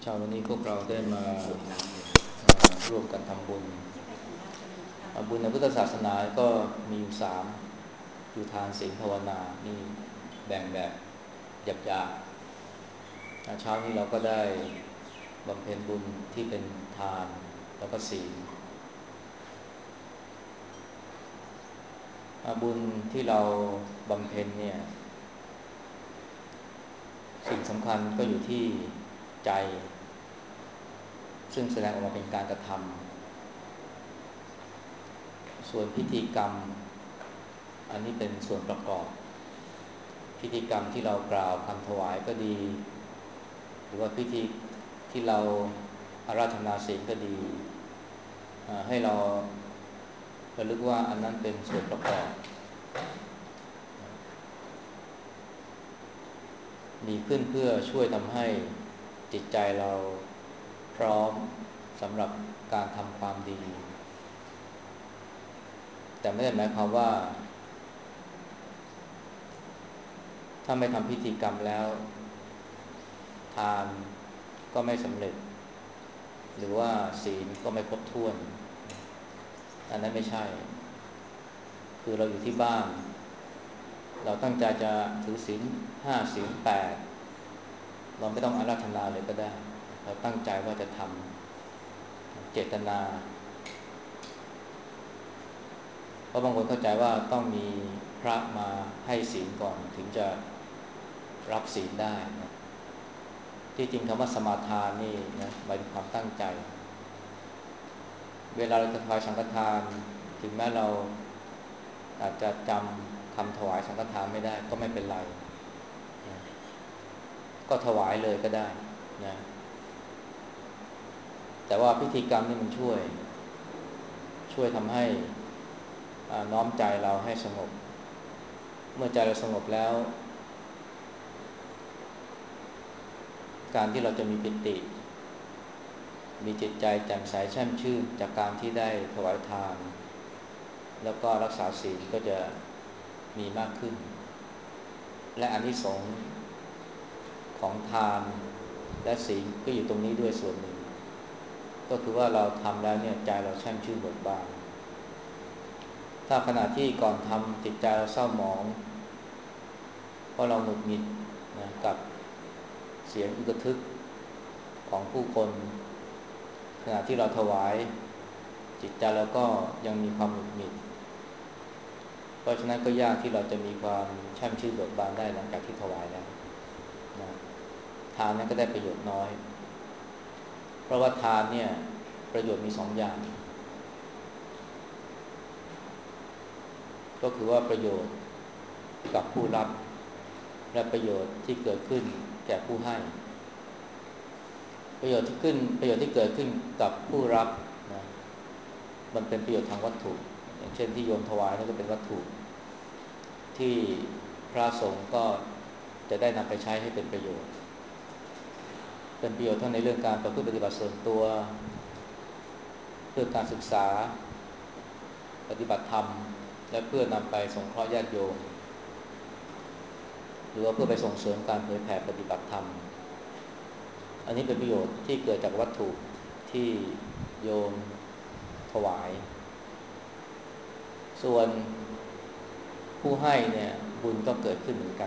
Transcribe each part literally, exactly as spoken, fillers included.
เช้าวันนี้พวกเราได้มาร่วมกันทำบุญบุญในพุทธศาสนาก็มีอยู่สามคือทานศีลภาวนานี่แบ่งแบบหยาบๆเช้านี้เราก็ได้บำเพ็ญบุญที่เป็นทานแล้วก็ศีลบุญที่เราบำเพ็ญเนี่ยสิ่งสำคัญก็อยู่ที่ใจซึ่งแสดงออกมาเป็นการกระทำส่วนพิธีกรรมอันนี้เป็นส่วนประกอบพิธีกรรมที่เรากล่าวคำถวายก็ดีหรือว่าพิธีที่เราอาราธนาศีลก็ดีให้เราระลึกว่าอันนั้นเป็นส่วนประกอบมีขึ้นเพื่อช่วยทำให้จิตใจเราพร้อมสำหรับการทำความดีแต่ไม่ได้หมายความว่าถ้าไม่ทำพิธีกรรมแล้วทานก็ไม่สำเร็จหรือว่าศีลก็ไม่ครบถ้วนอันนั้นไม่ใช่คือเราอยู่ที่บ้านเราตั้งใจจะถือศีลห้าศีลแปดเราไม่ต้องอาราธนาเลยก็ได้เราตั้งใจว่าจะทำเจตนาเพราะบางคนเข้าใจว่าต้องมีพระมาให้ศีลก่อนถึงจะรับศีลได้นะที่จริงคำว่าสมาทานนี่นะหมายถึงความตั้งใจเวลาเราจะถวายสังฆทานถึงแม้เราอาจจะจำคำถวายสังฆทานไม่ได้ก็ไม่เป็นไรนะก็ถวายเลยก็ได้นะแต่ว่าพิธีกรรมนี่มันช่วยช่วยทำให้น้อมใจเราให้สงบเมื่อใจเราสงบแล้วการที่เราจะมีปิติมีจิตใจแจ่มใสแช่มชื่นจากการที่ได้ถวายทานแล้วก็รักษาศีลก็จะมีมากขึ้นและอานิสงส์ของทานและศีลก็อยู่ตรงนี้ด้วยส่วนหนึ่งก็คือว่าเราทำแล้วเนี่ยใจเราแช่มชื่นเบิกบานถ้าขณะที่ก่อนทำจิตใจเราเศร้าหมองเพราะเราหงุดหงิดนะกับเสียงอึกทึกของผู้คนขณะที่เราถวายจิตใจเราก็ยังมีความหงุดหงิดเพราะฉะนั้นก็ยากที่เราจะมีความแช่มชื่นเบิกบานได้หลังจากที่ถวายแล้วนะทานนั้นก็ได้ประโยชน์น้อยเพราะว่าทานเนี่ยประโยชน์มีสองอย่างก็คือว่าประโยชน์กับผู้รับและประโยชน์ที่เกิดขึ้นแก่ผู้ให้ประโยชน์ที่ขึ้นประโยชน์ที่เกิดขึ้นกับผู้รับนะมันเป็นประโยชน์ทางวัตถุอย่างเช่นที่โยมถวายนั่นก็เป็นวัตถุที่พระสงฆ์ก็จะได้นำไปใช้ให้เป็นประโยชน์เป็นประโยชน์ทั้งในเรื่องการประพฤติปฏิบัติส่วนตัวเพื่อการศึกษาปฏิบัติธรรมและเพื่อนำไปสงเคราะห์ญาติโยมหรือว่าเพื่อไปส่งเสริมการเผยแผ่ปฏิบัติธรรมอันนี้เป็นประโยชน์ที่เกิดจากวัตถุที่โยมถวายส่วนผู้ให้เนี่ยบุญก็เกิดขึ้นเหมือนกัน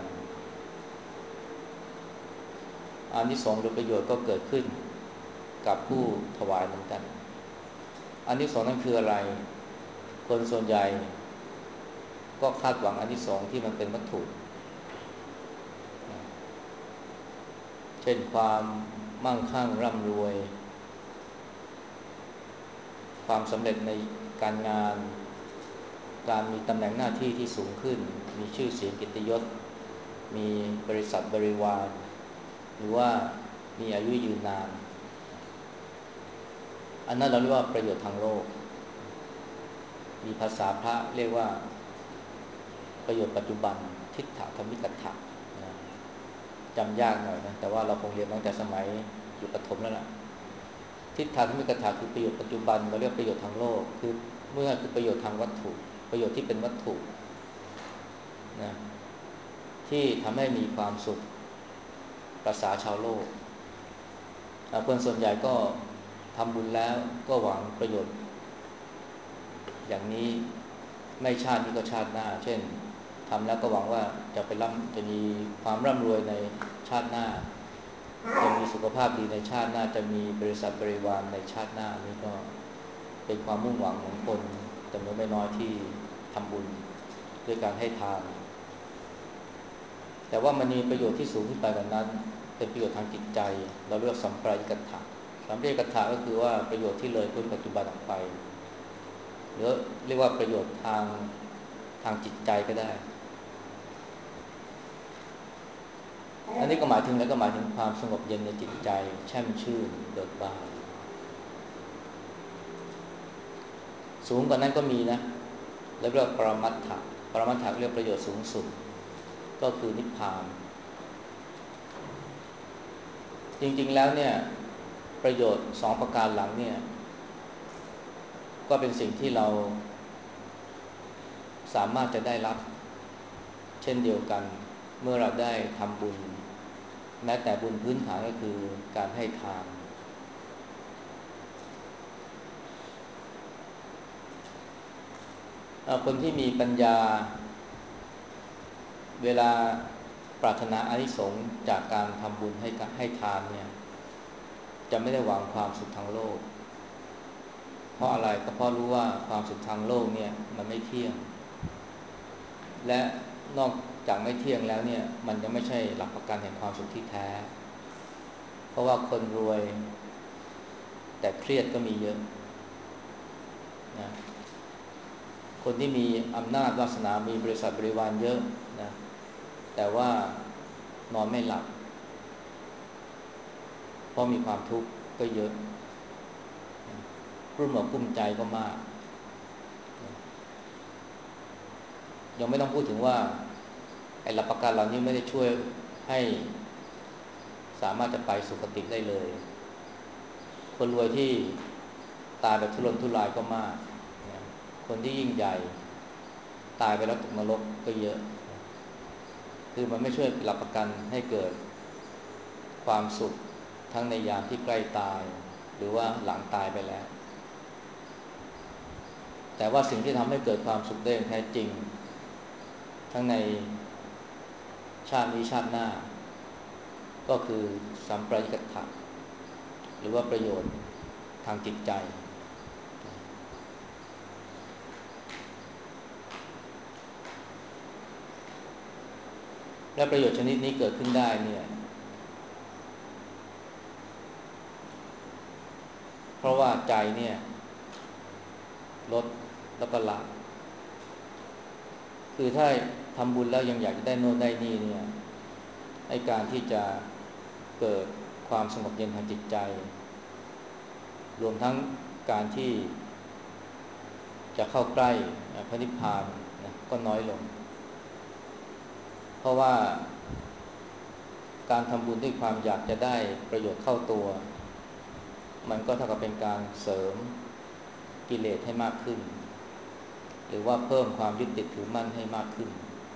อานิสงส์หรือประโยชน์ก็เกิดขึ้นกับผู้ถวายเหมือนกันอานิสงส์นั้นคืออะไรคนส่วนใหญ่ก็คาดหวังอานิสงส์ที่มันเป็นวัตถุเช่นความมั่งคั่งร่ำรวยความสำเร็จในการงานการมีตำแหน่งหน้าที่ที่สูงขึ้นมีชื่อเสียงเกียรติยศมีบริษัทบริวารหรือว่ามีอายุยืนนานอันนั้นเราเรียกว่าประโยชน์ทางโลกมีภาษาพระเรียกว่าประโยชน์ปัจจุบันทิฏฐธรรมิกถะนะจำยากหน่อยนะแต่ว่าเราคงเรียนตั้งแต่สมัยอยู่ประถมแล้วล่ะทิฏฐธรรมิกถะคือประโยชน์ปัจจุบันเราเรียกประโยชน์ทางโลกคือเมื่อคือประโยชน์ทางวัตถุประโยชน์ที่เป็นวัตถุนะที่ทำให้มีความสุขประสาชาวโลกคนส่วนใหญ่ก็ทำบุญแล้วก็หวังประโยชน์อย่างนี้ไม่ชาตินี้ก็ชาติหน้าเช่นทำแล้วก็หวังว่าจะไปร่ำจะมีความร่ำรวยในชาติหน้าจะมีสุขภาพดีในชาติหน้าจะมีบริษัทบริวารในชาติหน้านี่ก็เป็นความมุ่งหวังของคนจำนวนไม่น้อยที่ทำบุญด้วยการให้ทานแต่ว่ามันมีประโยชน์ที่สูงขึ้นไปกว่านั้นเป็นประโยชน์ทางจิตใจเราเรียกสัมปรายกัตถะสัมปรายกัตถะก็คือว่าประโยชน์ที่เลยพ้นปัจจุบันออกไปหรือเรียกว่าประโยชน์ทางทางจิตใจก็ได้อันนี้ก็หมายถึงแล้วก็หมายถึงความสงบเย็นในจิตใจแช่มชื่นเบิกบานสูงกว่านั้นก็มีนะแล้วเรียกปรมัตถะปรมัตถะเรียกประโยชน์สูงสุดก็คือนิพพานจริงๆแล้วเนี่ยประโยชน์สองประการหลังเนี่ยก็เป็นสิ่งที่เราสามารถจะได้รับเช่นเดียวกันเมื่อเราได้ทำบุญแม้แต่บุญพื้นฐานก็คือการให้ทานคนที่มีปัญญาเวลาปรารถนาอานิสงส์จากการทำบุญให้ให้ทานเนี่ยจะไม่ได้หวังความสุขทางโลกเพราะอะไรก็เพราะรู้ว่าความสุขทางโลกเนี่ยมันไม่เที่ยงและนอกจากไม่เที่ยงแล้วเนี่ยมันยังไม่ใช่หลักประกันแห่งความสุขที่แท้เพราะว่าคนรวยแต่เครียดก็มีเยอะนะคนที่มีอำนาจวาสนามีบริษัทบริวารเยอะนะแต่ว่านอนไม่หลับเพราะมีความทุกข์ก็เยอะกลุ้มอกกลุ้มใจก็มากยังไม่ต้องพูดถึงว่าไอ้หลักประกันเหล่านี้ไม่ได้ช่วยให้สามารถจะไปสุคติได้เลยคนรวยที่ตายแบบทุรนทุรายก็มากคนที่ยิ่งใหญ่ตายไปแล้วตกนรกก็เยอะคือมันไม่ช่วยหลักประกันให้เกิดความสุขทั้งในยามที่ใกล้ตายหรือว่าหลังตายไปแล้วแต่ว่าสิ่งที่ทำให้เกิดความสุขได้อย่างแท้จริงทั้งในชาตินี้ชาติหน้าก็คือสัมปรายกัตถะหรือว่าประโยชน์ทางจิตใจและประโยชน์ชนิดนี้เกิดขึ้นได้เนี่ยเพราะว่าใจเนี่ยลดแล้วก็ละคือถ้าทำบุญแล้วยังอยากจะได้โน่นได้นี่เนี่ยไอ้การที่จะเกิดความสงบเย็นทางจิตใจรวมทั้งการที่จะเข้าใกล้พระนิพพานนะก็น้อยลงเพราะว่าการทำบุญด้วยความอยากจะได้ประโยชน์เข้าตัวมันก็เท่ากับเป็นการเสริมกิเลสให้มากขึ้นหรือว่าเพิ่มความยึดติดถือมั่นให้มากขึ้น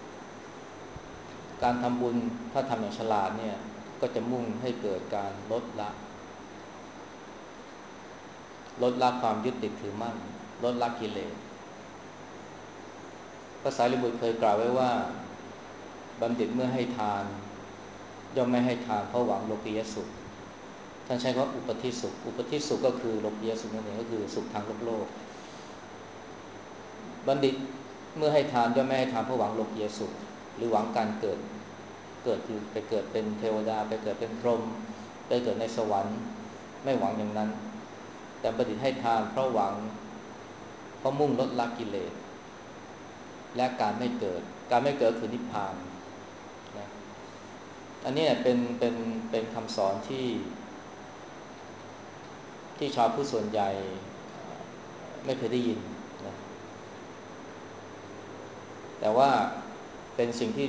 การทำบุญถ้าทำอย่างฉลาดเนี่ยก็จะมุ่งให้เกิดการลดละลดละความยึดติดถือมั่นลดละกิเลสพระสารีบุตรเคยกล่าวไว้ว่าบัณฑิตเมื่อให้ทานย่อมไม่ให้ทานเพราะหวังโลกียสุขท่านใช้คำว่าอุปธิสุขอุปธิสุขก็คือโลกียสุขนั่นเองก็คือสุขทางโลกโลกบัณฑิตเมื่อให้ทานย่อมไม่ให้ทานเพราะหวังโลกียสุขหรือหวังการเกิดเกิดคือไปเกิดเป็นเทวดาไปเกิดเป็นพรหมไปเกิดในสวรรค์ไม่หวังอย่างนั้นแต่บัณฑิตให้ทานเพราะหวังเพราะมุ่งลดละกิเลสและการไม่เกิดการไม่เกิดคือนิพพานนะอันนี้เป็นเป็นเป็นคำสอนที่ที่ชาวพุทธส่วนใหญ่ไม่เคยได้ยินนะแต่ว่าเป็นสิ่งที่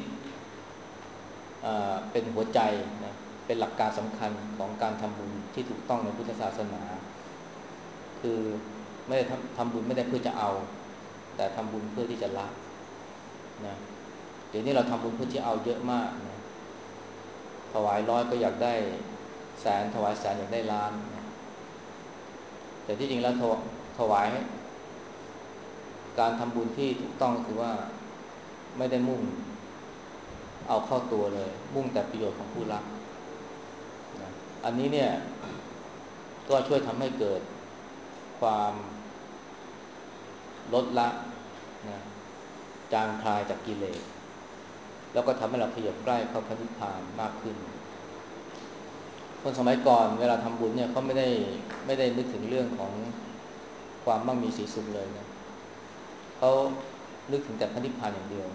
เป็นหัวใจนะเป็นหลักการสำคัญของการทำบุญที่ถูกต้องในพุทธศาสนาคือไม่ได้ทำทำบุญไม่ได้เพื่อจะเอาแต่ทำบุญเพื่อที่จะละนะเดี๋ยวนี้เราทำบุญเพื่อที่เอาเยอะมากนะถวายร้อยก็อยากได้แสนถวายแสนอยากได้ล้านแต่ที่จริงแล้วถวถวายการทำบุญที่ถูกต้องคือว่าไม่ได้มุ่งเอาเข้าตัวเลยมุ่งแต่ประโยชน์ของผู้รับนะอันนี้เนี่ยก็ช่วยทำให้เกิดความลดละนะจางคลายจากกิเลสแล้วก็ทำให้เราขยับใกล้เข้าพระนิพพานมากขึ้นคนสมัยก่อนเวลาทำบุญเนี่ยเขาไม่ได้ไม่ได้นึกถึงเรื่องของความมั่งมีสีสุขเลยนะเขานึกถึงแต่พระนิพพานอย่างเดียว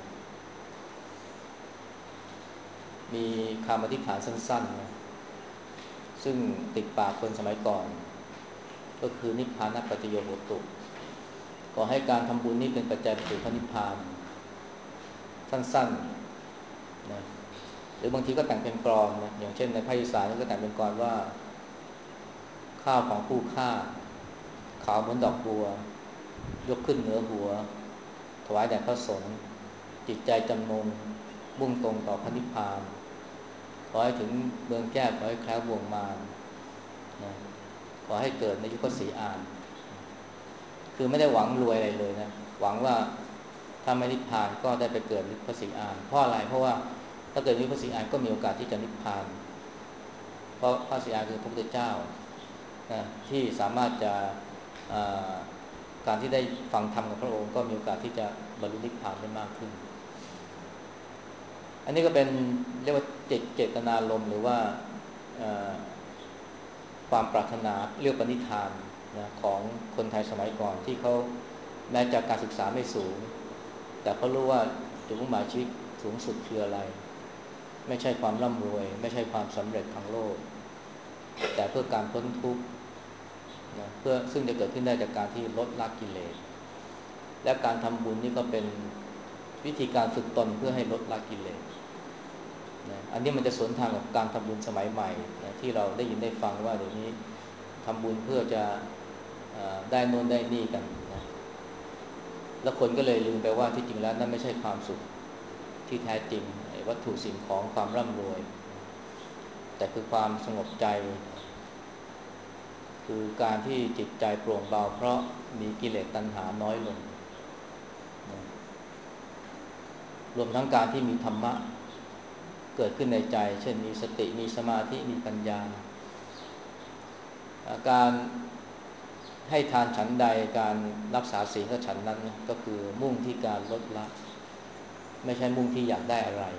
มีคำอธิษฐานสั้นๆนะซึ่งติดปากคนสมัยก่อนก็คือนิพพานัปปัจจโยโหตุขอให้การทำบุญนี้เป็นปัจจัยไปสู่พระนิพพานสั้นๆนะหรือบางทีก็แต่งเป็นกลอนนะอย่างเช่นในภาคอีสานก็แต่งเป็นกลอนว่าข้าวของผู้ฆ่าขาวเหมือนดอกบัวยกขึ้นเหนือหัวถวายแด่พระสงฆ์จิตใจจำนงมุ่งตรงต่อพระนิพพานขอให้ถึงเมืองแก้วขอให้แคล้วบ่วงมารนะขอให้เกิดในยุคศรีอานคือไม่ได้หวังรวยอะไรเลยนะหวังว่าถ้าไม่นิพพานก็ได้ไปเกิดในพระศรีอานเพราะอะไรเพราะว่าถ้าเกิดในพระศรีอานก็มีโอกาสที่จะนิพพานเพราะพระศรีอานคือพระพุทธเจ้านะที่สามารถจะการที่ได้ฟังธรรมกับพระองค์ก็มีโอกาสที่จะบรรลุนิพพานได้มากขึ้นอันนี้ก็เป็นเรียกว่าเจตเจตนารมณ์หรือว่าความปรารถนาเรียกปณิธานนะของคนไทยสมัยก่อนที่เขาแม้จากการศึกษาไม่สูงแต่เขารู้ว่าจุดมุ่งหมายชีวิตสูงสุดคืออะไรไม่ใช่ความร่ำรวยไม่ใช่ความสำเร็จทางโลกแต่เพื่อการพ้นทุกข์นะเพื่อซึ่งจะเกิดขึ้นได้จากการที่ลดละกิเลสและการทำบุญนี่ก็เป็นวิธีการฝึกตนเพื่อให้ลดละกิเลสนะอันนี้มันจะสวนทางกับการทำบุญสมัยใหม่นะที่เราได้ยินได้ฟังว่าเดี๋ยวนี้ทำบุญเพื่อจะได้โน่นได้นี่กันนะแล้วคนก็เลยลืมไปว่าที่จริงแล้วนั่นไม่ใช่ความสุขที่แท้จริงวัตถุสิ่งของความร่ำรวยแต่คือความสงบใจคือการที่จิตใจโปร่งเบาเพราะมีกิเลสตัณหาน้อยลงนะรวมทั้งการที่มีธรรมะเกิดขึ้นในใจเช่นมีสติมีสมาธิมีปัญญาการให้ทานฉันใดการรักษาศีลก็ฉันนั้นก็คือมุ่งที่การลดละไม่ใช่มุ่งที่อยากได้อะไร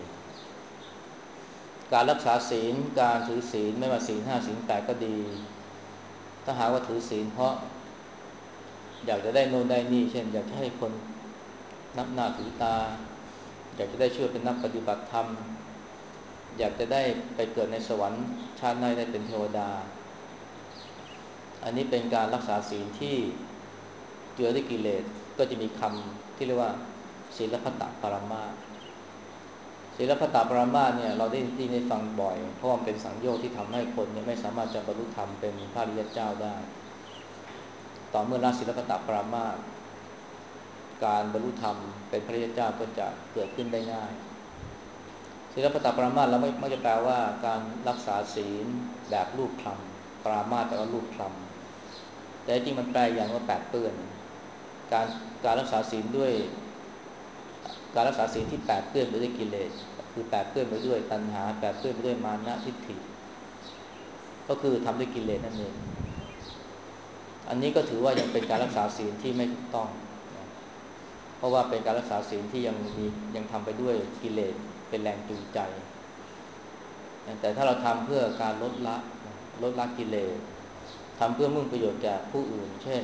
การรักษาศีลการถือศีลไม่ว่าศีลห้าศีลแปดก็ดีถ้าหาว่าถือศีลเพราะอยากจะได้โน่นได้นี่เช่นอยากให้คนนับหน้าถือตาอยากจะได้ช่วยเป็นนักปฏิบัติธรรมอยากจะได้ไปเกิดในสวรรค์ชาติหน้าได้เป็นเทวดาอันนี้เป็นการรักษาศีลที่เจือด้วยกิเลสก็จะมีคำที่เรียกว่าศีลพัตตปรามาสศีลพัตตปรามาสเนี่ยเราได้ที่ได้ฟังบ่อยเพราะมันเป็นสังโยชน์ที่ทำให้คนเนี่ยไม่สามารถจะบรรลุธรรมเป็นพระอริยเจ้าได้ต่อเมื่อละศีลพัตตปรามาสการบรรลุธรรมเป็นพระอริยเจ้าก็จะเกิดขึ้นได้ง่ายศีลพัตตปรามาสเราไม่ไม่จะแปลว่าการรักษาศีลแบบรูปคลำปรามาสแปลว่ารูปคลำแต่จริงมันแปลอย่างว่าแปดเปื้อนการการรักษาศีลด้วยการรักษาศีลที่แปดเปื้อนไปด้วยกิเลสคือแปดเปื้อนไปด้วยตัณหาแปดเปื้อนไปด้วยมานะทิฏฐิก็คือทำด้วยกิเลสนั่นเองอันนี้ก็ถือว่ายังเป็นการรักษาศีลที่ไม่ถูกต้องเพราะว่าเป็นการรักษาศีลที่ยังมียังทำไปด้วยกิเลสเป็นแรงจูงใจแต่ถ้าเราทำเพื่อการลดละลดละกิเลสทำเพื่อมุ่งประโยชน์แก่ผู้อื่นเช่น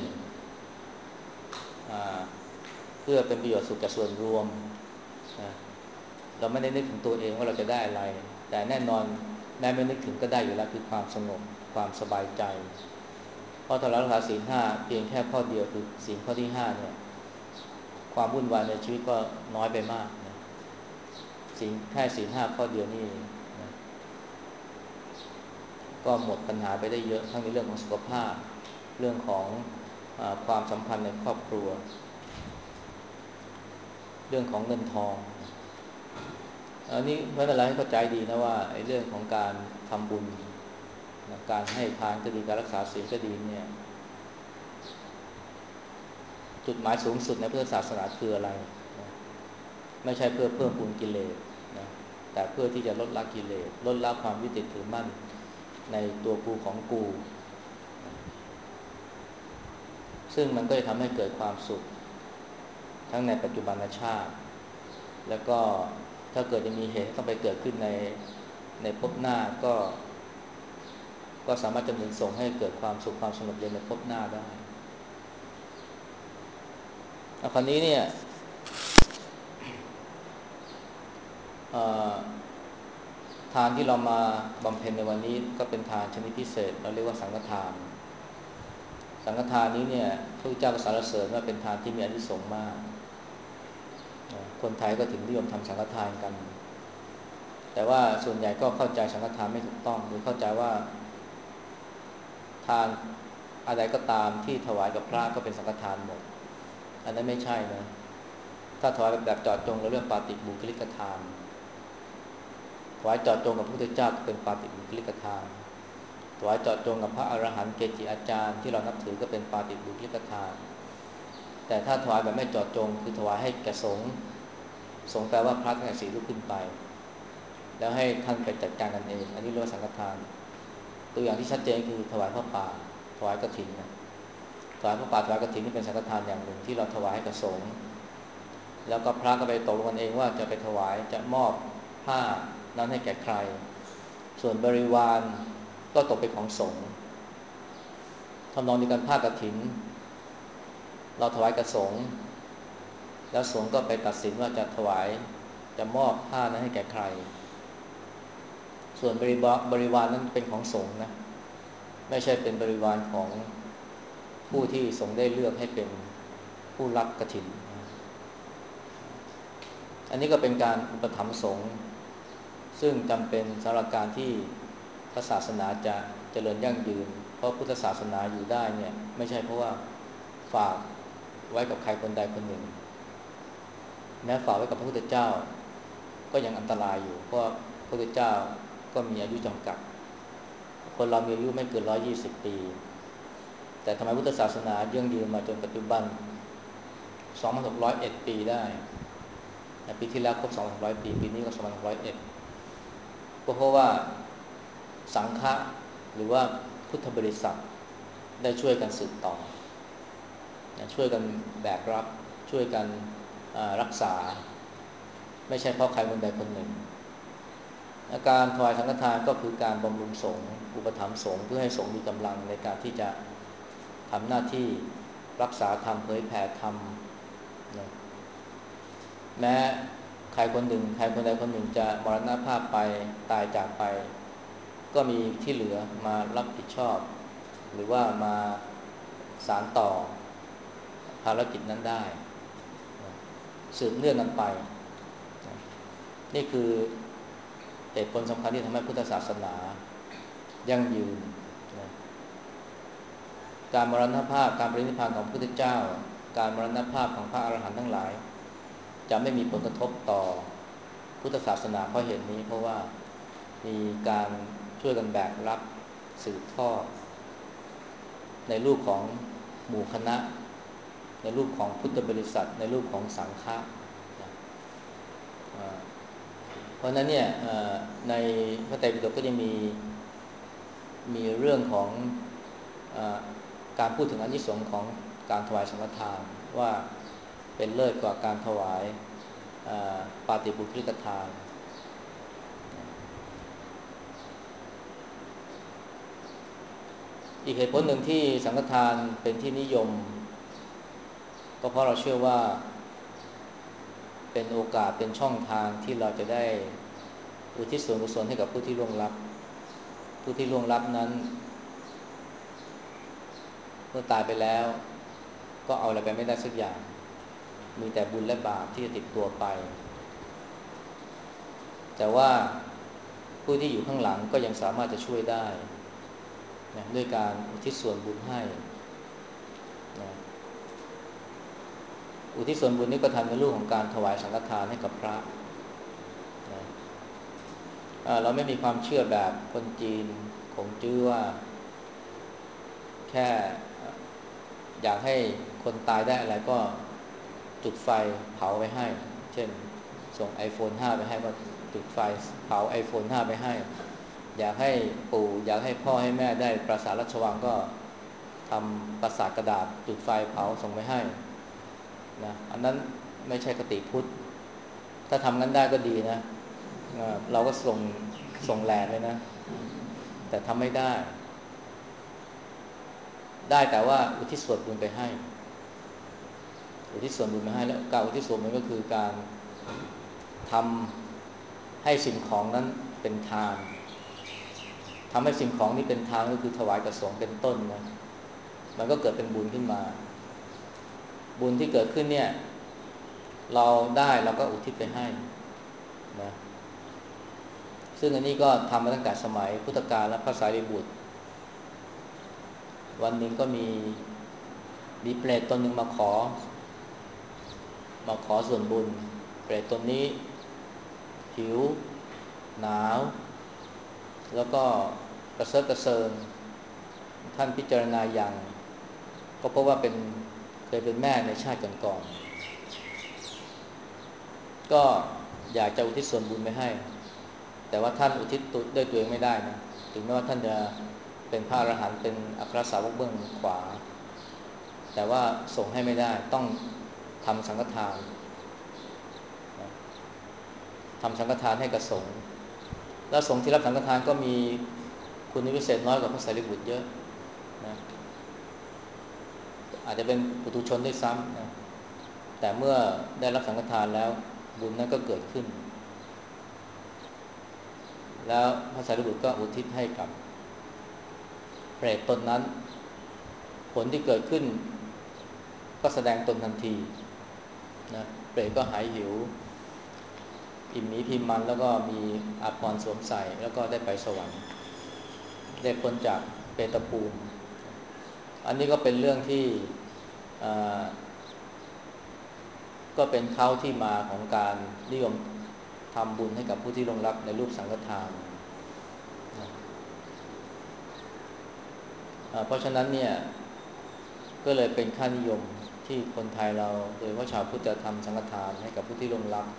เพื่อเป็นประโยชน์สุขแก่ส่วนรวมนะเราไม่ได้นึกถึงตัวเองว่าเราจะได้อะไรแต่แน่นอนแม้ไม่นึกถึงก็ได้อยู่แล้วคือความสงบความสบายใจเพราะถ้าเรารักษาศีลห้าเพียงแค่ข้อเดียวคือศีลข้อที่ห้าเนี่ยความวุ่นวายในชีวิตก็น้อยไปมากนะศีลแค่ศีลห้าข้อเดียวนี่นะก็หมดปัญหาไปได้เยอะทั้งในเรื่องของสุขภาพเรื่องของอ่าความสัมพันธ์ในครอบครัวเรื่องของเงินทองอันนี้เพราะอะไรให้เข้าใจดีนะว่าไอ้เรื่องของการทำบุญนะการให้ทานก็ดีการรักษาศีลก็ดีเนี่ยจุดหมายสูงสุดในพุทธศาสนาคืออะไรนะไม่ใช่เพื่อเพิ่มพูนกิเลสนะแต่เพื่อที่จะลดละกิเลสลดละความยึดติดถือมั่นในตัวกูของกูนะซึ่งมันก็จะทำให้เกิดความสุขทั้งในปัจจุบันชาติแล้วก็ถ้าเกิดจะมีเหตุต้องไปเกิดขึ้นในในภพหน้าก็ก็สามารถจะหนุนส่งให้เกิดความสุขความสงบเย็นในภพหน้าได้เอาคราวนี้เนี่ยทานที่เรามาบำเพ็ญในวันนี้ก็เป็นทานชนิดพิเศษเราเรียกว่าสังฆทานสังฆทานนี้เนี่ยพระพุทธเจ้าก็สรรเสริญว่าเป็นทานที่มีอานิสงส์มากคนไทยก็ถึงนิยมทำสังฆทานกันแต่ว่าส่วนใหญ่ก็เข้าใจสังฆทานไม่ถูกต้องหรือเข้าใจว่าทานอะไรก็ตามที่ถวายกับพระก็เป็นสังฆทานหมดอันนั้นไม่ใช่นะถ้าถวายแบบเจาะจงเราเรียกปาฏิบุคลิกทานถวายเจาะจงกับพระพุทธเจ้าเป็นปาฏิบุคลิกทานถวายเจาะจงกับพระอรหันต์เกจิอาจารย์ที่เรานับถือก็เป็นปาฏิบุคลิกทานแต่ถ้าถวายแบบไม่เจาะจงคือถวายให้แก่สงฆ์สงฆ์แปลว่าพระทั้งสี่รูปขึ้นไปแล้วให้ท่านไปจัดการกันเองอันนี้เรียกว่าสังฆทานตัวอย่างที่ชัดเจนคือถวายพระป่าถวายกฐินนะถวายพระป่าถวายกฐินนี่เป็นสังฆทานอย่างหนึ่งที่เราถวายให้กับสงฆ์แล้วก็พระก็ไปตกลงกันเองว่าจะไปถวายจะมอบผ้านั้นให้แก่ใครส่วนบริวารก็ตกเป็นของสงฆ์ทำนองเดียวกันผ้ากฐินเราถวายกับสงฆ์แล้วสงฆ์ก็ไปตัดสินว่าจะถวายจะมอบผ้านั้นให้แก่ใครส่วนบริวารบริวารนั้นเป็นของสงฆ์นะไม่ใช่เป็นบริวารของผู้ที่สงฆ์ได้เลือกให้เป็นผู้รับกฐินอันนี้ก็เป็นการอุปถัมภ์สงฆ์ซึ่งจำเป็นสำหรับการที่พระศาสนาจะเจริญยั่งยืนเพราะพุทธศาสนาอยู่ได้เนี่ยไม่ใช่เพราะว่าฝากไว้กับใครคนใดคนหนึ่งแม้ฝากไว้กับพระพุทธเจ้าก็ยังอันตรายอยู่เพราะพระพุทธเจ้าก็มีอายุจำกัดคนเรามีอายุไม่เกินร้อยยี่สิบปีแต่ทำไมพุทธศาสนายั่งยืนมาจนปัจจุบันสองพันหกร้อยเอ็ดปีได้ปีที่แล้วครบสองพันหกร้อยปีปีนี้ก็สองพันหกร้อยเอ็ดก็เพราะว่าสังฆะหรือว่าพุทธบริษัทได้ช่วยกันสืบต่อช่วยกันแบกรับช่วยกันรักษาไม่ใช่เพราะใครคนใดคนหนึ่งการถวายสังฆทานก็คือการบำรุงสงฆ์อุปถัมภ์สงฆ์เพื่อให้สงฆ์มีกำลังในการที่จะทำหน้าที่รักษาธรรมเผยแผ่ธรรมนะแม้ใครคนหนึ่งใครคนใดคนหนึ่งจะมรณภาพไปตายจากไปก็มีที่เหลือมารับผิดชอบหรือว่ามาสานต่อภารกิจนั้นได้สืบเนื่องกันไปนี่คือเหตุผลสำคัญที่ทำให้พุทธศาสนายั่งยืนนะการมรณภาพการปรินิพพานของพระพุทธเจ้าการมรณภาพของพระอรหันต์ทั้งหลายจะไม่มีผลกระทบต่อพุทธศาสนาเพราะเหตุนี้เพราะว่ามีการช่วยกันแบกรับสืบทอดในรูปของหมู่คณะในรูปของพุทธบริษัทในรูปของสังฆะเพราะนั้นเนี่ยในพระไตรปิฎกก็จะมีมีเรื่องของการพูดถึงอานิสงส์ของการถวายสังฆทานว่าเป็นเลิศกว่าการถวายปาฏิบุคลิกทานอีกเหตุผลหนึ่งที่สังฆทานเป็นที่นิยมก็เพราะเราเชื่อว่าเป็นโอกาสเป็นช่องทางที่เราจะได้อุทิศส่วนกุศลให้กับผู้ที่ล่วงลับผู้ที่ล่วงลับนั้นเมื่อตายไปแล้วก็เอาอะไรไปไม่ได้สักอย่างมีแต่บุญและบาปที่จะติดตัวไปแต่ว่าผู้ที่อยู่ข้างหลังก็ยังสามารถจะช่วยได้นะด้วยการอุทิศส่วนบุญให้นะอุทิศส่วนบุญนี้ก็ทำในรูปของการถวายสังฆทานให้กับพระนะเเราไม่มีความเชื่อแบบคนจีนคงจื้อว่าแค่อยากให้คนตายได้อะไรก็จุดไฟเผาไปให้เช่นส่ง ไอโฟน ห้าไปให้ก็จุดไฟเผา ไอโฟน ห้าไปให้อยากให้ปู่อยากให้พ่อให้แม่ได้ปราสาทราชวังก็ทำปราสาทกระดาษจุดไฟเผาส่งไปให้นะอันนั้นไม่ใช่คติพุทธถ้าทำงั้นได้ก็ดีนะเราก็ส่งส่งแหลกเลยนะแต่ทำไม่ได้ได้แต่ว่าอุทิศส่วนบุญไปให้อุทิศส่วนบุญไปให้แล้วการอุทิศส่วนบุญก็คือการทำให้สิ่งของนั้นเป็นทานทำให้สิ่งของนี้เป็นทานก็คือถวายกับสงฆ์เป็นต้นนะมันก็เกิดเป็นบุญขึ้นมาบุญที่เกิดขึ้นเนี่ยเราได้เราก็อุทิศไปให้นะซึ่งอันนี้ก็ทำมาตั้งแต่สมัยพุทธกาลและพระสารีบุตรวันหนึ่งก็มีมีเปรตตนหนึ่งมาขอมาขอส่วนบุญเปรตตนนี้หิวหนาวแล้วก็กระเซาะกระเซิงท่านพิจารณาอย่างก็เพราะว่าเป็นเคยเป็นแม่ในชาติก่อนๆก็อยากจะอุทิศส่วนบุญไปให้แต่ว่าท่านอุทิศด้วยตัวเองไม่ได้นะถึงแม้ว่าท่านจะเป็นพระอรหันต์เป็นอัครสาวกเบื้องขวาแต่ว่าส่งให้ไม่ได้ต้องทำสังฆทานทำสังฆทานให้กับสงฆ์แล้วสงฆ์ที่รับสังฆทานก็มีคุณวิเศษน้อยกว่าพระสารีบุตรเยอะนะอาจจะเป็นปุถุชนด้วยซ้ำนะแต่เมื่อได้รับสังฆทานแล้วบุญนั้นก็เกิดขึ้นแล้วพระสารีบุตรก็อุทิศให้กับเปรตตนนั้นผลที่เกิดขึ้นก็แสดงตนทันทีนะเปรตก็หายหิวอิ่มหมีพิมมันแล้วก็มีอาภรณ์สวมใส่แล้วก็ได้ไปสวรรค์ได้พ้นจากเปตภูมิอันนี้ก็เป็นเรื่องที่ก็เป็นเขาที่มาของการนิยมทำบุญให้กับผู้ที่ล่วงลับในรูปสังฆทานเพราะฉะนั้นเนี่ยก็เลยเป็นค่านิยมที่คนไทยเราโดยว่าชาวพุทธจะทำสังฆทานให้กับผู้ที่ล่วงลับ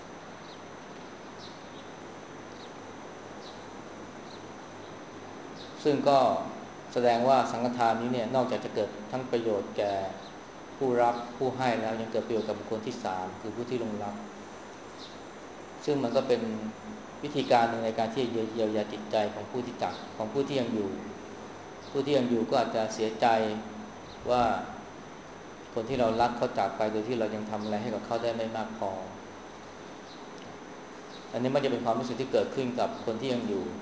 ซึ่งก็แสดงว่าสังฆทานนี้เนี่ยนอกจากจะเกิดทั้งประโยชน์แก่ผู้รับผู้ให้แล้วยังเกิดประโยชน์กับบุคคลที่สามคือผู้ที่ล่วงลับซึ่งมันก็เป็นวิธีการหนึ่งในการที่จะเยียวยาจิตใจของผู้ที่จากของผู้ที่ยังอยู่ผู้ที่ยังอยู่ก็อาจจะเสียใจว่าคนที่เรารักเขาจากไปโดยที่เรายังทำอะไรให้กับเขาได้ไม่มากพออันนี้มันจะเป็นความรู้สึกที่เกิดขึ้นกับคนที่ยังอยู่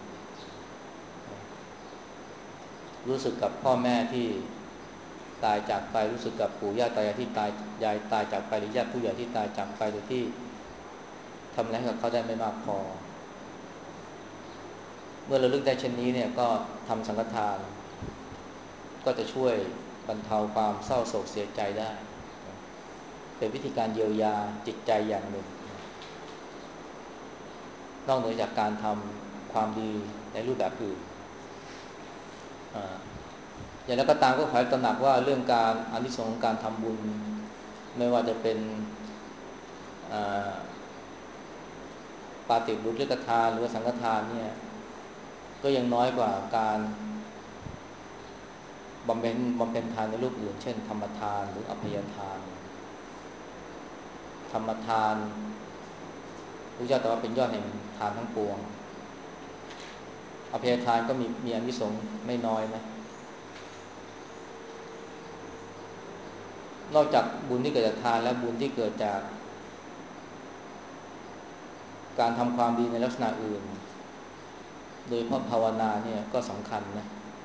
รู้สึกกับพ่อแม่ที่ตายจากไปรู้สึกกับปู่ย่าตายายที่ตายยายตายจากไปหรือญาติผู้ใหญ่ที่ตายจากไปโดยที่ทำอะไรให้กับเขาได้ไม่มากพอเมื่อเราลึกได้เช่นนี้เนี่ยก็ทำสังฆทานก็จะช่วยบรรเทาความเศร้าโศกเสียใจได้เป็นวิธีการเยียวยาจิตใจอย่างหนึ่งนอกเหนือจากการทำความดีในรูปแบบอื่นอย่างไรก็ตามก็ขอให้ตระหนักว่าเรื่องการอานิสงส์ของการทำบุญไม่ว่าจะเป็นปาติบุริกทานหรือสังฆทานเนี่ยก็ยังน้อยกว่าการบำเพ็ญบำเพ็ญทานในรูปอื่นเช่นธรรมทานหรืออภัยทานธรรมทานพระเจ้าตรัสว่าเป็นยอดแห่งทานทั้งปวงอภัยทานก็มีมีอานิสงส์ไม่น้อยนะนอกจากบุญที่เกิดจากทานและบุญที่เกิดจากการทำความดีในลักษณะอื่นโดยเพราะภาวนาเนี่ยก็สำคัญนะ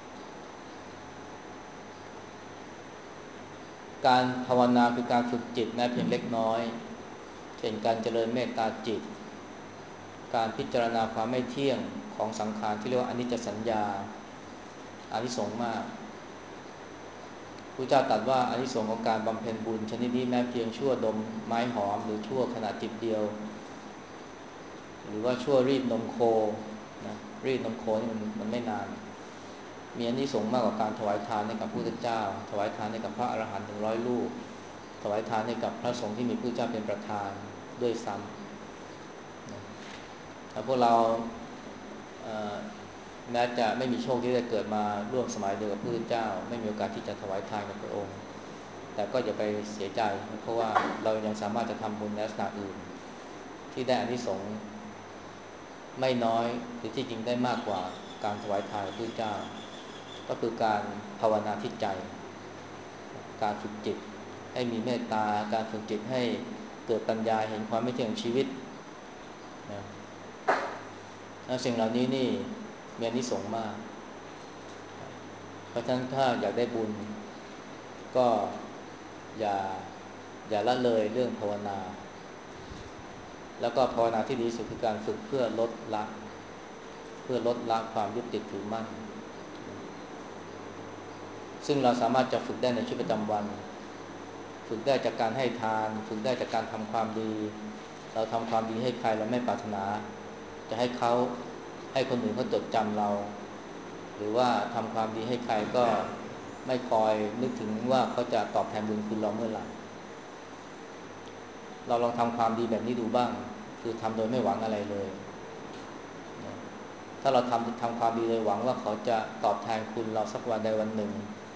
การภาวนาคือการฝึกจิตแม้เพียงเล็กน้อยเช่นการเจริญเมตตาจิตการพิจารณาความไม่เที่ยงของสังขารที่เรียกว่าอนิจจสัญญาอานิสงส์มากพระเจ้าตรัสว่าอานิสงส์ของการบำเพ็ญบุญชนิดนี้แม้เพียงชั่วดมไม้หอมหรือชั่วขณะจิตเดียวรือว่าช่วยรีดนมโคนะรีดนมโคนี่มันมันไม่นานมีอานิสงส์มากกว่าการถวายทานให้กับพระพุทธเจ้าถวายทานให้กับพระอรหันต์ถึงร้อยรูปถวายทานให้กับพระสงฆ์ที่มีพระพุทธเจ้าเป็นประธานด้วยซ้ำนะถ้าพวกเราแม้จะไม่มีโชคที่ได้เกิดมาร่วมสมัยเดียวกับพระพุทธเจ้าไม่มีโอกาสที่จะถวายทานกับพระองค์แต่ก็อย่าไปเสียใจเพราะว่าเรายังสามารถจะทำบุญในลักษณะอื่นที่ได้อานิสงส์ไม่น้อยหรือที่จริงได้มากกว่าการถวายทานกับพระพุทธเจ้าก็คือการภาวนาที่ใจการฝึกจิตให้มีเมตตาการฝึกจิตให้เกิดปัญญาเห็นความไม่เที่ยงของชีวิตนะแล้วสิ่งเหล่านี้นี่มีอานิสงส์มากเพราะฉะนั้นถ้าอยากได้บุญก็อย่าอย่าละเลยเรื่องภาวนาแล้วก็ภาวนาที่ดีที่สุดคือการฝึกเพื่อลดละเพื่อลดละความยึดติดถือมั่นซึ่งเราสามารถจะฝึกได้ในชีวิตประจำวันฝึกได้จากการให้ทานฝึกได้จากการทำความดีเราทำความดีให้ใครเราไม่ปรารถนาจะให้เขาให้คนอื่นเขาจดจำเราหรือว่าทำความดีให้ใครก็ไม่คอยนึกถึงว่าเขาจะตอบแทนบุญคุณเราเมื่อไหร่เราลองทำความดีแบบนี้ดูบ้างคือทำโดยไม่หวังอะไรเลยถ้าเราทำทำความดีโดยหวังว่าเขาจะตอบแทนคุณเราสักวันใดวันหนึ่ง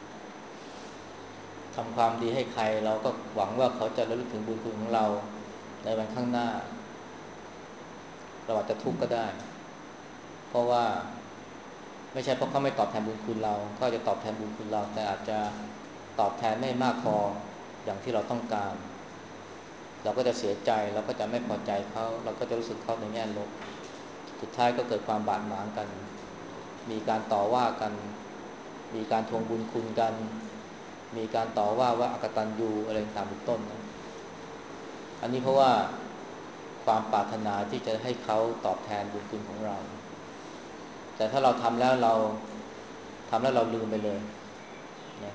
ทำความดีให้ใครเราก็หวังว่าเขาจะระลึกถึงบุญคุณของเราในวันข้างหน้าเราอาจจะทุกข์ก็ได้เพราะว่าไม่ใช่เพราะเขาไม่ตอบแทนบุญคุณเราก็จะตอบแทนบุญคุณเราแต่อาจจะตอบแทนไม่มากพออย่างที่เราต้องการเราก็จะเสียใจเราก็จะไม่พอใจเขาเราก็จะรู้สึกเขาในแง่ลบสุดท้ายก็เกิดความบาดหมางกันมีการต่อว่ากันมีการทวงบุญคุณกันมีการต่อว่าว่าอกตัญญูอะไรตามเป็นต้นนะอันนี้เพราะว่าความปรารถนาที่จะให้เขาตอบแทนบุญคุณของเราแต่ถ้าเราทำแล้วเราทำแล้วเราลืมไปเลยนะ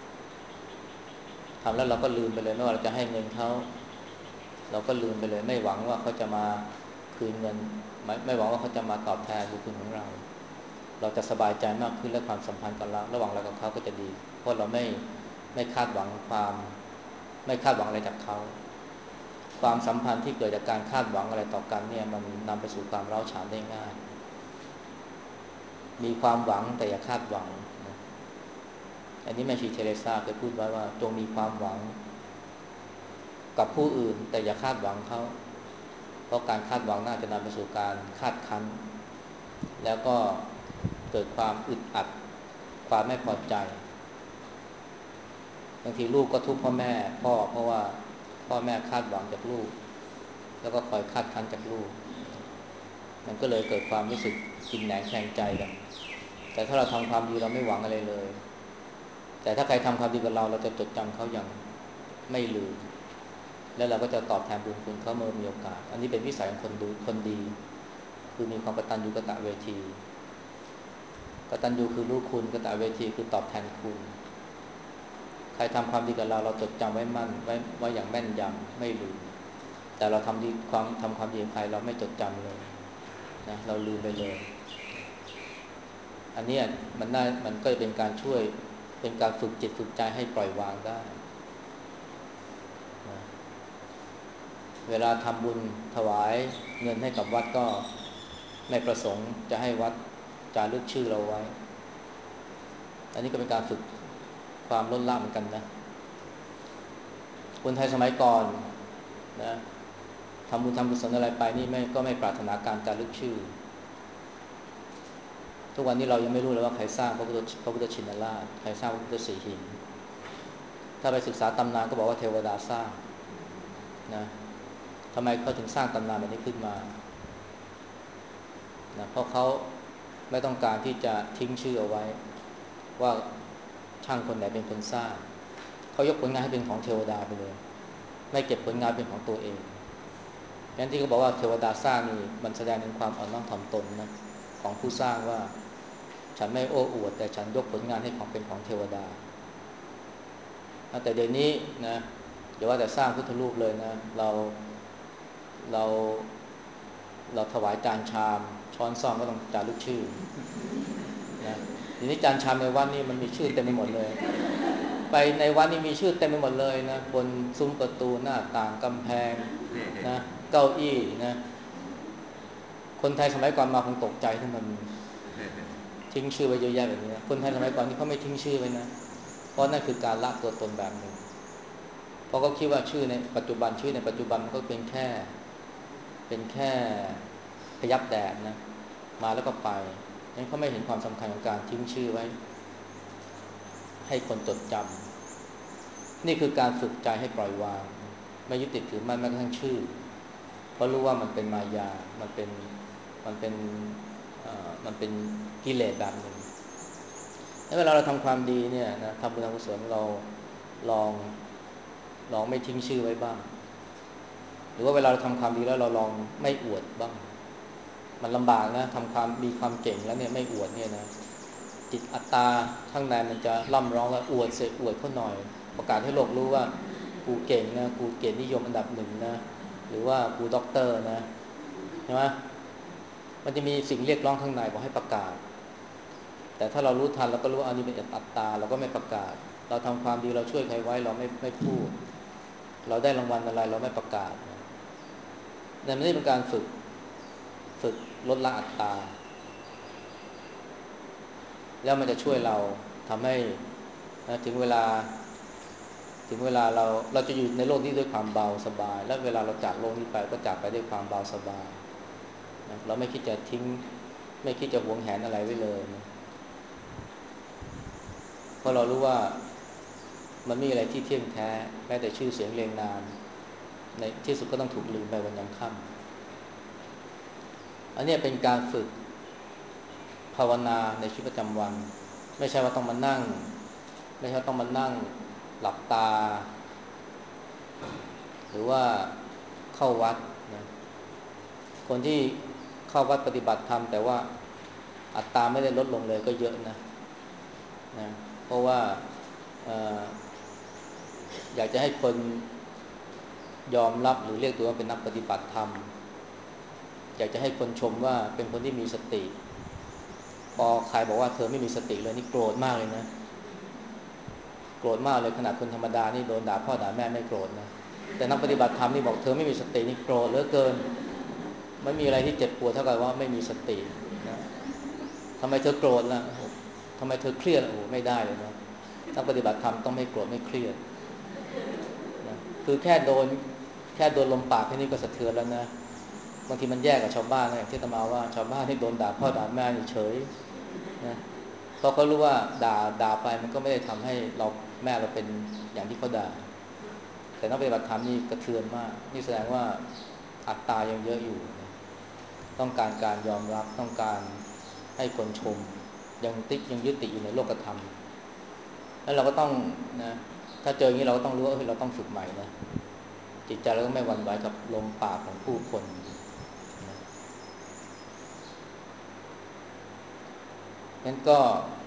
ทำแล้วเราก็ลืมไปเลยไม่ว่าเราจะให้เงินเขาเราก็ลืมไปเลยไม่หวังว่าเขาจะมาคืนเงินไม่ไม่หวังว่าเขาจะมาตอบแทนบุญคุณของเราเราจะสบายใจมากขึ้นและความสัมพันธ์กันเราระหว่างเรากับเขาก็จะดีเพราะเราไม่ไม่คาดหวังความไม่คาดหวังอะไรจากเขาความสัมพันธ์ที่เกิดจากการคาดหวังอะไรต่อกันเนี่ยมันนำไปสู่ความร้าวฉานได้ง่ายมีความหวังแต่อย่าคาดหวังนะอันนี้แม่ชีเทเรซาเคยพูดไว้ว่าจงมีความหวังกับผู้อื่นแต่อย่าคาดหวังเขาเพราะการคาดหวังน่าจะนำไปสู่การคาดคั้นแล้วก็เกิดความอึดอัดความไม่พอใจบางทีลูกก็ทุกข์พ่อแม่พ่อเพราะว่าพ่อแม่คาดหวังจากลูกแล้วก็คอยคาดคั้นจากลูกมันก็เลยเกิดความรู้สึกกินแหนงแคลงใจกันแต่ถ้าเราทำความดีเราไม่หวังอะไรเลยแต่ถ้าใครทำความดีกับเราเราจะจดจำเขาอย่างไม่ลืมแล้วเราก็จะตอบแทนบุญคุณเขาเมื่อมีโอกาสอันนี้เป็นวิสัยของคนดูคนดีคือมีความกตัญญูกตเวทีกตัญญูคือรู้คุณกตเวทีคือตอบแทนคุณใครทำความดีกับเราเราจดจำไว้มั่นไว้ไว้อย่างแม่นยำไม่ลืมแต่เราทำดีความทำความดีกับใครเราไม่จดจำเลยนะเราลืมไปเลยอันนี้มันน่ามันก็จะเป็นการช่วยเป็นการฝึกจิตฝึกใจให้ปล่อยวางได้นะเวลาทำบุญถวายเงินให้กับวัดก็ไม่ประสงค์จะให้วัดจารึกชื่อเราไว้อันนี้ก็เป็นการฝึกความลดละเหมือนกันนะคนไทยสมัยก่อนนะทำบุญทำกุศลอะไรไปนี่ไม่ก็ไม่ปรารถนาการจารึกชื่อทุกวันนี้เรายังไม่รู้เลยว่าใครสร้างพระพุทธพระพุทธชินราชใครสร้างพระพุทธสีหินถ้าไปศึกษาตำนานก็บอกว่าเทวดาสร้างนะทำไมเขาถึงสร้างตำนานแบบนี้ขึ้นมานะเพราะเขาไม่ต้องการที่จะทิ้งชื่อเอาไว้ว่าช่างคนไหนเป็นคนสร้างเขายกผลงานให้เป็นของเทวดาไปเลยไม่เก็บผลงานเป็นของตัวเองงั้นที่เขาบอกว่าเทวดาสร้างนี่มันแสดงถึงความอ่อนน้อมถ่อมตนนะของผู้สร้างว่าฉันไม่โอ้อวดแต่ฉันยกผลงานให้ของเป็นของเทวดาแต่เดี๋ยวนี้นะอย่าว่าแต่สร้างพุทธรูปเลยนะเราเราเราถวายจานชามช้อนซ่อมก็ต้องจารึกชื่อนะทีนี้จานชามในวัดนี่มันมีชื่อเต็มไปหมดเลยไปในวัดนี่มีชื่อเต็มไปหมดเลยนะบนซุ้มประตูหน้าต่างกำแพงนะเก้าอี้นะคนไทยสมัยก่อนมาคงตกใจที่มันทิ้งชื่อไว้เยอะแยะแบบนี้นะคนไทยสมัยก่อนนี่เขาไม่ทิ้งชื่อไว้นะเพราะนั่นคือการละตัวตนแบบหนึ่งเพราะเขาคิดว่าชื่อในปัจจุบันชื่อในปัจจุบันมันก็เป็นแค่เป็นแค่พยับแดดนะมาแล้วก็ไปนั้นเขาไม่เห็นความสำคัญของการทิ้งชื่อไว้ให้คนจดจำนี่คือการฝึกใจให้ปล่อยวางไม่ยึดติดถือมั่นแม้กระทั่งชื่อเพราะรู้ว่ามันเป็นมายามันเป็นมันเป็นเอ่อมันเป็นกิเลสแบบหนึ่งแล้วเวลาเราทำความดีเนี่ยนะทำบุญทำกุศลเราลองลองไม่ทิ้งชื่อไว้บ้างหรือว่าเวลาเราทำความดีแล้วเราลองไม่อวดบ้างมันลำบากนะทำความมีความเก่งแล้วเนี่ยไม่อวดเนี่ยนะจิตอัตตาข้างในมันจะร่ำร้องว่าอวดเสียอวดเขาหน่อยประกาศให้โลกรู้ว่ากูเก่งนะกูเกียรตินิยมอันดับหนึ่งนะหรือว่ากูด็อกเตอร์นะใช่ไหมมันจะมีสิ่งเรียกร้องข้างในบอกให้ประกาศแต่ถ้าเรารู้ทันเราก็รู้ว่าอันนี้เป็นอัตตาเราก็ไม่ประกาศเราทำความดีเราช่วยใครไว้เราไม่ไม่พูดเราได้รางวัลอะไรเราไม่ประกาศนั่นไม่ได้เป็นการฝึกฝึกลดละอัตตาแล้วมันจะช่วยเราทำให้นะถึงเวลาถึงเวลาเราเราจะอยู่ในโลกนี้ด้วยความเบาสบายและเวลาเราจากโลกนี้ไปก็จากไปด้วยความเบาสบายนะเราไม่คิดจะทิ้งไม่คิดจะหวงแหนอะไรไว้เลยนะเพราะเรารู้ว่ามันไม่มีอะไรที่เที่ยงแท้แม้แต่ชื่อเสียงเรียงนามในที่สุดก็ต้องถูกลืมไปวันยังค่ำอันนี้เป็นการฝึกภาวนาในชีวิตประจำวันไม่ใช่ว่าต้องมานั่งไม่ใช่ว่าต้องมานั่งหลับตาหรือว่าเข้าวัดนะคนที่เข้าวัดปฏิบัติธรรมแต่ว่าอัตตาไม่ได้ลดลงเลยก็เยอะนะนะเพราะว่าเอ่ออยากจะให้คนยอมรับหรือเรียกตัวว่าเป็นนักปฏิบัติธรรมอยากจะให้คนชมว่าเป็นคนที่มีสติพอใครบอกว่าเธอไม่มีสติเลยนี่โกรธมากเลยนะโกรธมากเลยขนาดคนธรรมดานี่โดนด่าพ่อด่าแม่ไม่โกรธนะแต่นักปฏิบัติธรรมนี่บอกเธอไม่มีสตินี่โกรธเหลือเกินไม่มีอะไรที่เจ็บปวดเท่ากับว่าไม่มีสตินะทำไมเธอโกรธล่ะทำไมเธอเครียดโอ้ไม่ได้เลยนะนักปฏิบัติธรรมต้องไม่โกรธไม่เครียดนะคือแค่โดนแค่โดนลมปากแค่นี้ก็สะเทือนแล้วนะบางทีมันแย่กับชาวบ้านนะอย่างที่อาตมาว่าชาวบ้านที่โดนด่าพ่อด่าแม่เฉยนะเพราะเขารู้ว่าด่าด่าไปมันก็ไม่ได้ทำให้เราแม่เราเป็นอย่างที่เขาด่าแต่นักปฏิบัติธรรมนี่กระเทือนมากนี่แสดงว่าอัตตายังเยอะอยู่นะต้องการการยอมรับต้องการให้คนชมยังติดยังยึดติดอยู่ในโลกธรรมแล้วเราก็ต้องนะถ้าเจออย่างนี้เราก็ต้องรู้ว่าเฮ้ยเราต้องฝึกใหม่นะจิตใจเราต้องไม่หวั่นไหวกับลมปากของผู้คนนะงั้นก็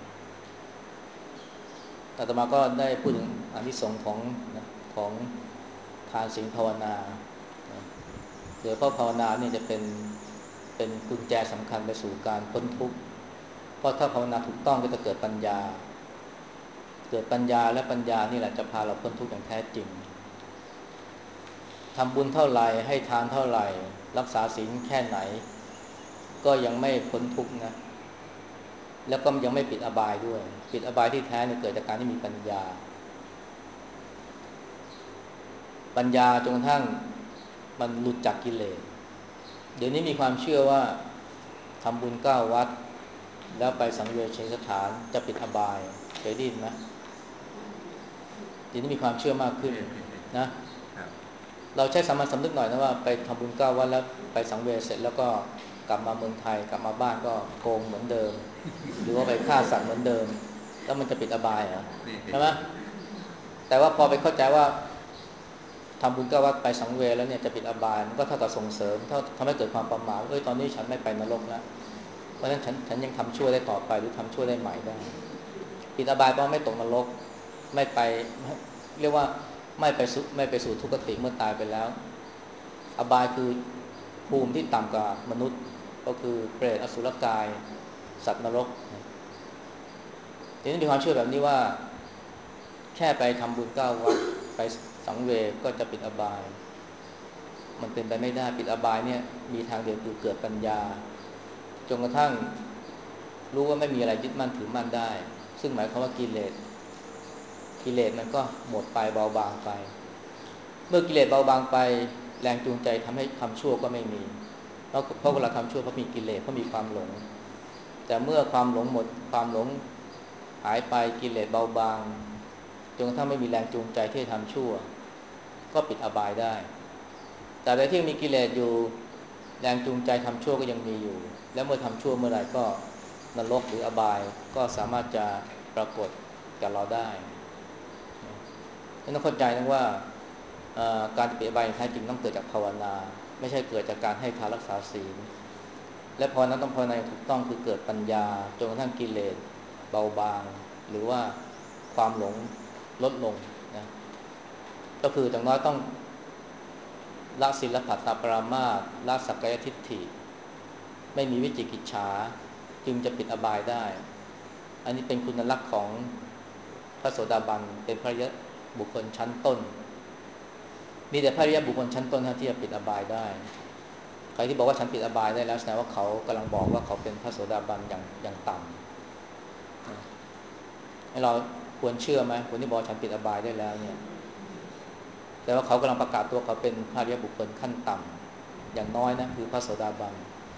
อาตมาก็ได้พูดถึงอานิสงส์ของนะของทานศีลภาวนานะโดยเพราะภาวนาเนี่ยจะเป็นเป็นกุญแจสำคัญไปสู่การพ้นทุกข์เพราะถ้าภาวนาถูกต้องก็จะเกิดปัญญาเกิดปัญญาและปัญญานี่แหละจะพาเราพ้นทุกข์อย่างแท้จริงทำบุญเท่าไหร่ให้ทานเท่าไหร่รักษาศีลแค่ไหนก็ยังไม่พ้นทุกข์นะแล้วก็ยังไม่ปิดอบายด้วยปิดอบายที่แท้เนี่ยเกิดจากการที่มีปัญญาปัญญาจนกระทั่งมันหลุดจากกิเลสเดี๋ยวนี้มีความเชื่อว่าทำบุญเก้าวัดแล้วไปสังเวชสถานจะปิดอบายเคยได้ยินไหมเดี๋ยวนี้มีความเชื่อมากขึ้นนะเราใช้สามัญสำนึกหน่อยนะว่าไปทำบุญเก้าวัดแล้วไปสังเวชเสร็จแล้วก็กลับมาเมืองไทยกลับมาบ้านก็โกงเหมือนเดิมหรือว่าไปฆ่าสัตว์เหมือนเดิมแล้วมันจะปิดอบายเหรอใช่ไหมแต่ว่าพอไปเข้าใจว่าทำบุญเก้าวัดไปสังเวชแล้วเนี่ยจะปิดอบายมันก็เท่ากับส่งเสริมเท่าทำให้เกิดความประมาทเอ้ยตอนนี้ฉันไม่ไปนรกแล้วเพราะฉะนั้นฉันฉันยังทำชั่วได้ต่อไปหรือทำชั่วได้ใหม่ได้ปิดอบายเพราะไม่ตกนรกไม่ไปเรียกว่าไม่ไปสู่ไม่ไปสู่ทุกขติเมื่อตายไปแล้วอบายคือภูมิที่ต่ำกว่ามนุษย์ก็คือเปรตอสุรกายสัตว์นรกทีนี้มีความเชื่อแบบนี้ว่าแค่ไปทำบุญเก้าวัดไปสังเวชก็จะปิดอบายมันเป็นไปไม่ได้ปิดอบายเนี่ยมีทางเดียวคือเกิดปัญญาจนกระทั่งรู้ว่าไม่มีอะไรยึดมั่นถือมั่นได้ซึ่งหมายความว่ากิเลสกิเลสมันก็หมดไปเบาบางไปเมื่อกิเลสเบาบางไปแรงจูงใจทำให้ทำชั่วก็ไม่มีเพราะเพราะเวลาทำชั่วเพราะมีกิเลสเพราะมีความหลงแต่เมื่อความหลงหมดความหลงหายไปกิเลสเบาบางจนกระทั่งไม่มีแรงจูงใจที่จะทำชั่วก็ปิดอบายได้แต่ใดที่มีกิเลสอยู่แรงจูงใจทำชั่วก็ยังมีอยู่และเมื่อทำชั่วเมื่อไหร่ก็นรกหรืออบายก็สามารถจะปรากฏกับเราได้ต้องเข้าใจนะว่าการปิดอบายแท้จริงต้องเกิดจากภาวนาไม่ใช่เกิดจากการให้ทานรักษาศีลและภาวนาต้องภาวนาถูกต้องคือเกิดปัญญาจนกระทั่งกิเลสเบาบางหรือว่าความหลงลดลงนะก็คืออย่างน้อยต้องละศีลพัตตปรามาสละสักกายทิฏฐิไม่มีวิจิกิจฉาจึงจะปิดอบายได้อันนี้เป็นคุณลักษณ์ของพระโสดาบันเป็นพระยะบุคคลชั้นต้นมีแต่พระยะบุคคลชั้นต้นที่จะปิดอบายได้ใครที่บอกว่าฉันปิดอบายได้แล้วแสดงว่าเขากำลังบอกว่าเขาเป็นพระโสดาบันอย่างอย่างต่ำให้เราควรเชื่อไหมคนที่บอกฉันปิดอบายได้แล้วเนี่ยแต่ว่าเขากำลังประกาศตัวเขาเป็นพระอริยบุคคลขั้นต่ำอย่างน้อยนะคือพระโสดาบัน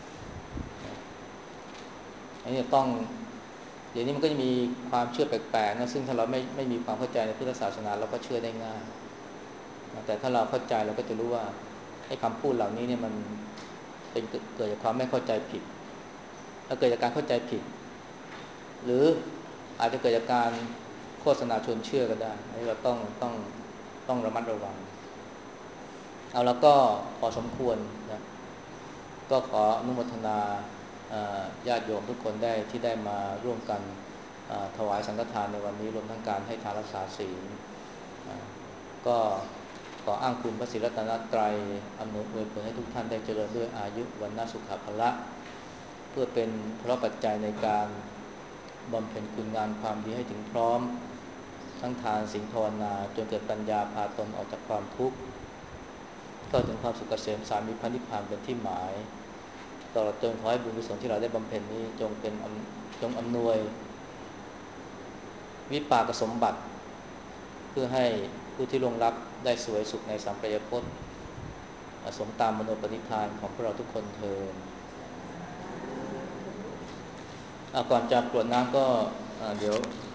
อันนี้ต้องเดี๋ยวนี้มันก็จะมีความเชื่อแปลกๆนะซึ่งถ้าเราไม่ไม่มีความเข้าใจในพุทธศาสนาเราก็เชื่อได้ง่ายแต่ถ้าเราเข้าใจเราก็จะรู้ว่าไอ้คำพูดเหล่านี้เนี่ยมันเป็นเกิดจากความไม่เข้าใจผิดถ้าเกิดจากการเข้าใจผิดหรืออาจจะเกิดจากการโฆษณาชวนเชื่อก็ได้อันนี้เราต้องต้องต้องระมัดระวังเอาแล้วก็พอสมควรนะก็ขออนุโมทนาญาติโยมทุกคนได้ที่ได้มาร่วมกันถวายสังฆทานในวันนี้รวมทั้งการให้ทานรักษาศีลก็ขออ้างคุณพระศรีรัตนตรัยอำนวยอวยผลให้ทุกท่านได้เจริญด้วยอายุวันนาสุขภละเพื่อเป็นพระปัจจัยในการบำเพ็ญคุณงานความดีให้ถึงพร้อมทั้งทานศีลภาวนาจนเกิดปัญญาพาตนออกจากความทุกข์ก็ถึงความสุขเกษมสารมีพระนิพพานเป็นที่หมายตลอดจนขอให้บุญกุศลที่เราได้บำเพ็ญนี้จงเป็นจงอำนวยวิปากสมบัติเพื่อให้ผู้ที่ล่วงลับได้สวยสุขในสัมปรายภพสมตามมโนปณิธานของพวกเราทุกคนเทอญก่อนจะกรวดน้ำก็เดี๋ยว